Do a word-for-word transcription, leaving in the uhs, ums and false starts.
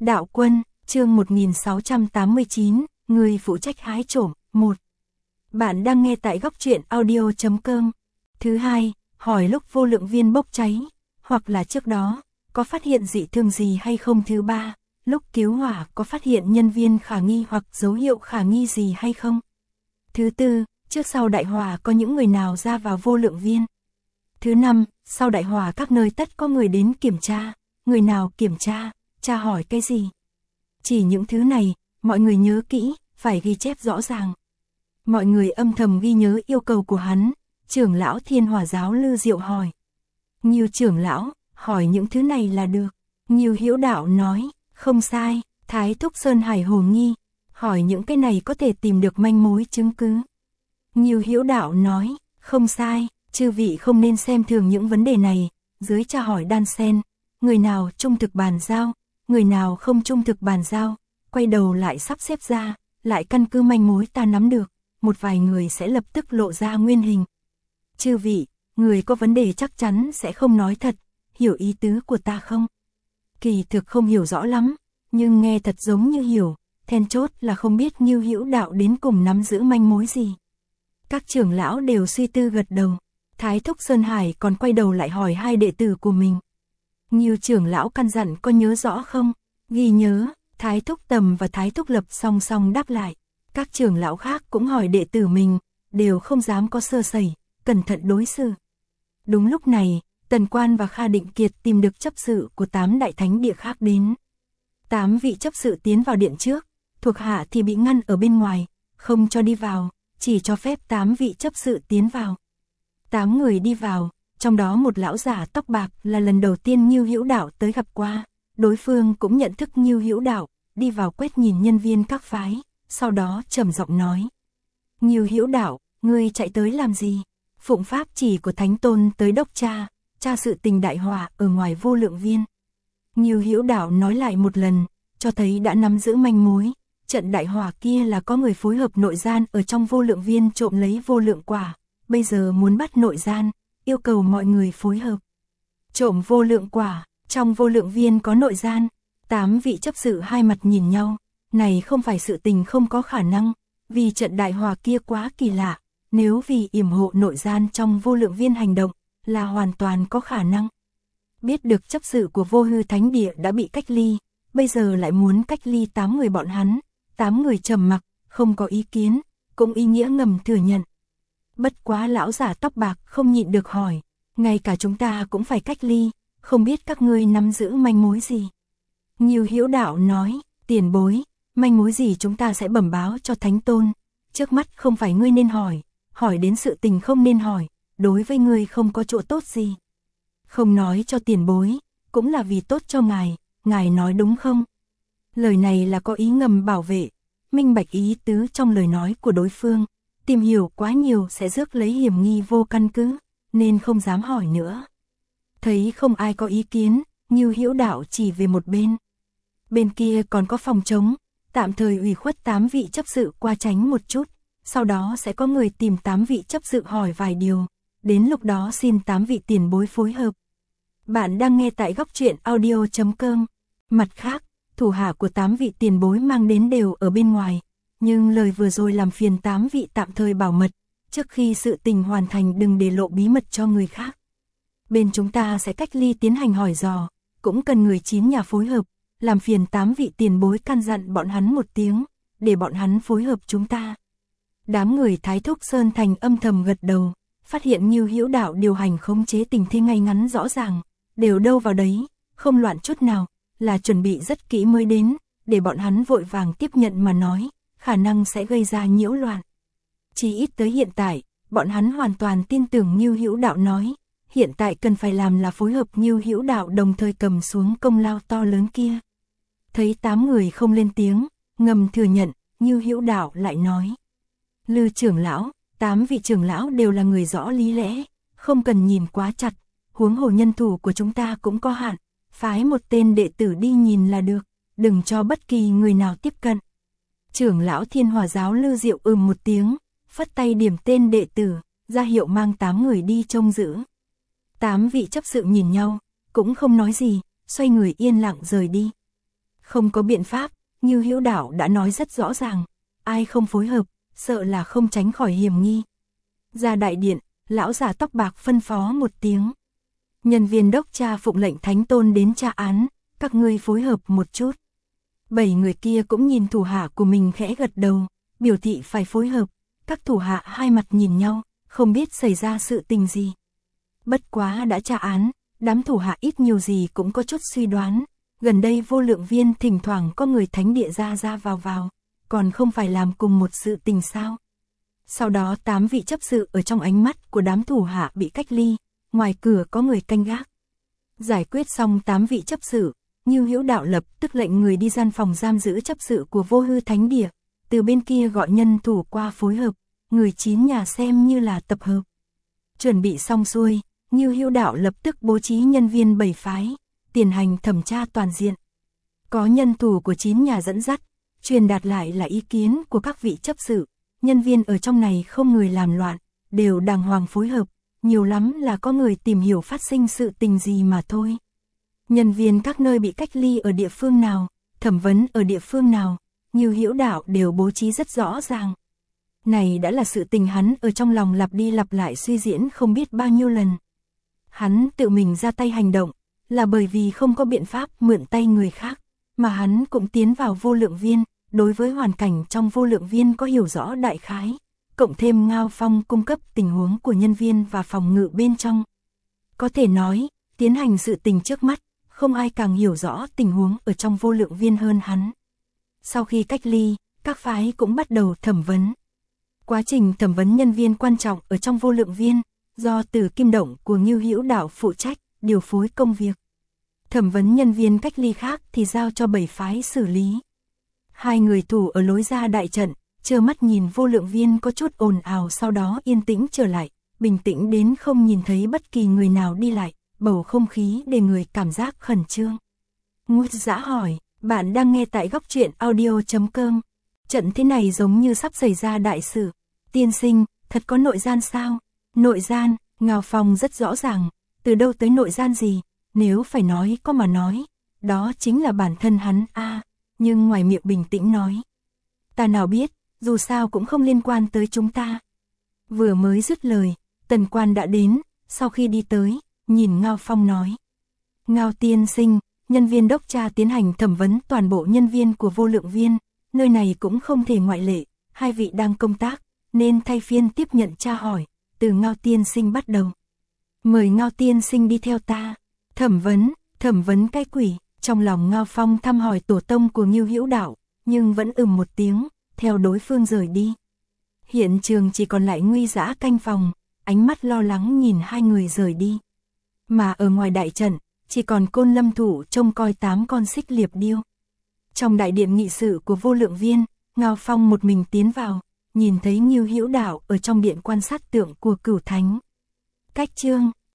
Đạo quân, chương một nghìn sáu trăm tám mươi chín, người phụ trách hái trộm, một. Bạn đang nghe tại góc truyện audio chấm com. Thứ hai, hỏi lúc vô lượng viên bốc cháy, hoặc là trước đó, có phát hiện dị thường gì hay không. Thứ ba, lúc cứu hỏa có phát hiện nhân viên khả nghi hoặc dấu hiệu khả nghi gì hay không. Thứ tư, trước sau đại hỏa có những người nào ra vào vô lượng viên. Thứ năm, sau đại hỏa các nơi tất có người đến kiểm tra, người nào kiểm tra, tra hỏi cái gì. Chỉ những thứ này, mọi người nhớ kỹ, phải ghi chép rõ ràng. Mọi người âm thầm ghi nhớ yêu cầu của hắn. Trưởng lão Thiên Hỏa giáo Lư Diệu hỏi. Nhiều trưởng lão, hỏi những thứ này là được. Nhiều Hữu Đạo nói, không sai. Thái Thúc Sơn Hải hồ nghi, hỏi những cái này có thể tìm được manh mối chứng cứ. Nhiều Hữu Đạo nói, không sai, chư vị không nên xem thường những vấn đề này. Dưới tra hỏi đan sen, người nào trung thực bàn giao, người nào không trung thực bàn giao, quay đầu lại sắp xếp ra, lại căn cứ manh mối ta nắm được, một vài người sẽ lập tức lộ ra nguyên hình. Chư vị, người có vấn đề chắc chắn sẽ không nói thật, hiểu ý tứ của ta không? Kỳ thực không hiểu rõ lắm, nhưng nghe thật giống như hiểu, then chốt là không biết Ngưu Hữu Đạo đến cùng nắm giữ manh mối gì. Các trưởng lão đều suy tư gật đầu. Thái Thúc Sơn Hải còn quay đầu lại hỏi hai đệ tử của mình. Ngưu trưởng lão căn dặn có nhớ rõ không? Ghi nhớ. Thái Thúc Tầm và Thái Thúc Lập song song đáp lại. Các trưởng lão khác cũng hỏi đệ tử mình, đều không dám có sơ sẩy, cẩn thận đối xử. Đúng lúc này, Tần Quan và Kha Định Kiệt tìm được chấp sự của tám đại thánh địa khác đến. Tám vị chấp sự tiến vào điện trước, thuộc hạ thì bị ngăn ở bên ngoài, không cho đi vào, chỉ cho phép tám vị chấp sự tiến vào. Tám người đi vào, trong đó một lão giả tóc bạc là lần đầu tiên Ngưu Hữu Đạo tới gặp qua, đối phương cũng nhận thức Ngưu Hữu Đạo, đi vào quét nhìn nhân viên các phái, sau đó trầm giọng nói. Ngưu Hữu Đạo, ngươi chạy tới làm gì? Phụng pháp chỉ của Thánh Tôn tới đốc tra, tra sự tình đại hỏa ở ngoài vô lượng viên. Ngưu Hữu Đạo nói lại một lần, cho thấy đã nắm giữ manh mối, trận đại hỏa kia là có người phối hợp nội gian ở trong vô lượng viên trộm lấy vô lượng quả, bây giờ muốn bắt nội gian, yêu cầu mọi người phối hợp. Trộm vô lượng quả, trong vô lượng viên có nội gian. Tám vị chấp sự hai mặt nhìn nhau, này không phải sự tình không có khả năng, vì trận đại hỏa kia quá kỳ lạ, nếu vì yểm hộ nội gian trong vô lượng viên hành động, là hoàn toàn có khả năng. Biết được chấp sự của vô hư thánh địa đã bị cách ly, bây giờ lại muốn cách ly tám người bọn hắn, tám người trầm mặc, không có ý kiến, cũng ý nghĩa ngầm thừa nhận. Bất quá lão giả tóc bạc không nhịn được hỏi, ngay cả chúng ta cũng phải cách ly, không biết các ngươi nắm giữ manh mối gì. Ngưu Hữu Đạo nói, tiền bối, manh mối gì chúng ta sẽ bẩm báo cho Thánh Tôn, trước mắt không phải ngươi nên hỏi, hỏi đến sự tình không nên hỏi, đối với ngươi không có chỗ tốt gì. Không nói cho tiền bối, cũng là vì tốt cho ngài, ngài nói đúng không? Lời này là có ý ngầm bảo vệ, minh bạch ý tứ trong lời nói của đối phương, tìm hiểu quá nhiều sẽ rước lấy hiểm nghi vô căn cứ, nên không dám hỏi nữa. Thấy không ai có ý kiến, Ngưu Hữu Đạo chỉ về một bên. Bên kia còn có phòng trống, tạm thời ủy khuất tám vị chấp sự qua tránh một chút, sau đó sẽ có người tìm tám vị chấp sự hỏi vài điều, đến lúc đó xin tám vị tiền bối phối hợp. Bạn đang nghe tại góc truyện audio chấm com. Mặt khác, thủ hạ của tám vị tiền bối mang đến đều ở bên ngoài, nhưng lời vừa rồi làm phiền tám vị tạm thời bảo mật, trước khi sự tình hoàn thành đừng để lộ bí mật cho người khác. Bên chúng ta sẽ cách ly tiến hành hỏi dò, cũng cần người chín nhà phối hợp, làm phiền tám vị tiền bối căn dặn bọn hắn một tiếng, để bọn hắn phối hợp chúng ta. Đám người Thái Thúc Sơn Thành âm thầm gật đầu, phát hiện Ngưu Hữu Đạo điều hành khống chế tình thế ngay ngắn rõ ràng, đều đâu vào đấy, không loạn chút nào, là chuẩn bị rất kỹ mới đến, để bọn hắn vội vàng tiếp nhận mà nói, khả năng sẽ gây ra nhiễu loạn. Chỉ ít tới hiện tại, bọn hắn hoàn toàn tin tưởng Ngưu Hữu Đạo nói, hiện tại cần phải làm là phối hợp Ngưu Hữu Đạo đồng thời cầm xuống công lao to lớn kia. Thấy tám người không lên tiếng, ngầm thừa nhận, Ngưu Hữu Đạo lại nói. Lư trưởng lão, tám vị trưởng lão đều là người rõ lý lẽ, không cần nhìn quá chặt, huống hồ nhân thủ của chúng ta cũng có hạn, phái một tên đệ tử đi nhìn là được, đừng cho bất kỳ người nào tiếp cận. Trưởng lão Thiên Hỏa giáo Lư Diệu ừm một tiếng, phất tay điểm tên đệ tử, ra hiệu mang tám người đi trông giữ. Tám vị chấp sự nhìn nhau, cũng không nói gì, xoay người yên lặng rời đi. Không có biện pháp, Ngưu Hữu Đạo đã nói rất rõ ràng, ai không phối hợp, sợ là không tránh khỏi hiểm nghi. Ra đại điện, lão già tóc bạc phân phó một tiếng. Nhân viên đốc tra phụng lệnh Thánh Tôn đến tra án, các ngươi phối hợp một chút. Bảy người kia cũng nhìn thủ hạ của mình khẽ gật đầu, biểu thị phải phối hợp. Các thủ hạ hai mặt nhìn nhau, không biết xảy ra sự tình gì. Bất quá đã tra án, đám thủ hạ ít nhiều gì cũng có chút suy đoán. Gần đây Vô Lượng Viên thỉnh thoảng có người thánh địa ra ra vào vào, còn không phải làm cùng một sự tình sao. Sau đó tám vị chấp sự ở trong ánh mắt của đám thủ hạ bị cách ly, ngoài cửa có người canh gác. Giải quyết xong tám vị chấp sự, Ngưu Hữu Đạo lập tức lệnh người đi gian phòng giam giữ chấp sự của Vô Hư Thánh Địa, từ bên kia gọi nhân thủ qua phối hợp, người chín nhà xem như là tập hợp. Chuẩn bị xong xuôi, Ngưu Hữu Đạo lập tức bố trí nhân viên bảy phái, tiến hành thẩm tra toàn diện. Có nhân thủ của chín nhà dẫn dắt, truyền đạt lại là ý kiến của các vị chấp sự, nhân viên ở trong này không người làm loạn, đều đàng hoàng phối hợp, nhiều lắm là có người tìm hiểu phát sinh sự tình gì mà thôi. Nhân viên các nơi bị cách ly ở địa phương nào, thẩm vấn ở địa phương nào, Ngưu Hữu Đạo đều bố trí rất rõ ràng. Này đã là sự tình hắn ở trong lòng lặp đi lặp lại suy diễn không biết bao nhiêu lần. Hắn tự mình ra tay hành động, là bởi vì không có biện pháp mượn tay người khác, mà hắn cũng tiến vào Vô Lượng Viên, đối với hoàn cảnh trong Vô Lượng Viên có hiểu rõ đại khái, cộng thêm Ngao Phong cung cấp tình huống của nhân viên và phòng ngự bên trong. Có thể nói, tiến hành sự tình trước mắt, không ai càng hiểu rõ tình huống ở trong Vô Lượng Viên hơn hắn. Sau khi cách ly, các phái cũng bắt đầu thẩm vấn. Quá trình thẩm vấn nhân viên quan trọng ở trong Vô Lượng Viên, do Từ Kim Động của Ngưu Hữu Đạo phụ trách, điều phối công việc. Thẩm vấn nhân viên cách ly khác thì giao cho bảy phái xử lý. Hai người thủ ở lối ra đại trận, trơ mắt nhìn Vô Lượng Viên có chút ồn ào, sau đó yên tĩnh trở lại, bình tĩnh đến không nhìn thấy bất kỳ người nào đi lại, bầu không khí để người cảm giác khẩn trương. Ngút Dã hỏi, bạn đang nghe tại góc truyện audio chấm com. Trận thế này giống như sắp xảy ra đại sự. Tiên sinh, thật có nội gian sao? Nội gian, Ngao Phong rất rõ ràng, từ đâu tới nội gian gì, nếu phải nói có mà nói, đó chính là bản thân hắn a à, nhưng ngoài miệng bình tĩnh nói. Ta nào biết, dù sao cũng không liên quan tới chúng ta. Vừa mới dứt lời, Tần Quan đã đến, sau khi đi tới, nhìn Ngao Phong nói. Ngao tiên sinh, nhân viên đốc tra tiến hành thẩm vấn toàn bộ nhân viên của Vô Lượng Viên, nơi này cũng không thể ngoại lệ, hai vị đang công tác, nên thay phiên tiếp nhận tra hỏi, từ Ngao tiên sinh bắt đầu. Mời Ngao tiên sinh đi theo ta. Thẩm vấn, thẩm vấn cái quỷ, trong lòng Ngao Phong thăm hỏi tổ tông của Ngưu Hữu Đạo, nhưng vẫn ừm một tiếng, theo đối phương rời đi. Hiện trường chỉ còn lại Nguy Dã canh phòng, ánh mắt lo lắng nhìn hai người rời đi. Mà ở ngoài đại trận, chỉ còn Côn Lâm Thủ trông coi tám con xích liệp điêu. Trong đại điện nghị sự của Vô Lượng Viên, Ngao Phong một mình tiến vào, nhìn thấy Ngưu Hữu Đạo ở trong điện quan sát tượng của Cửu Thánh. Cách chương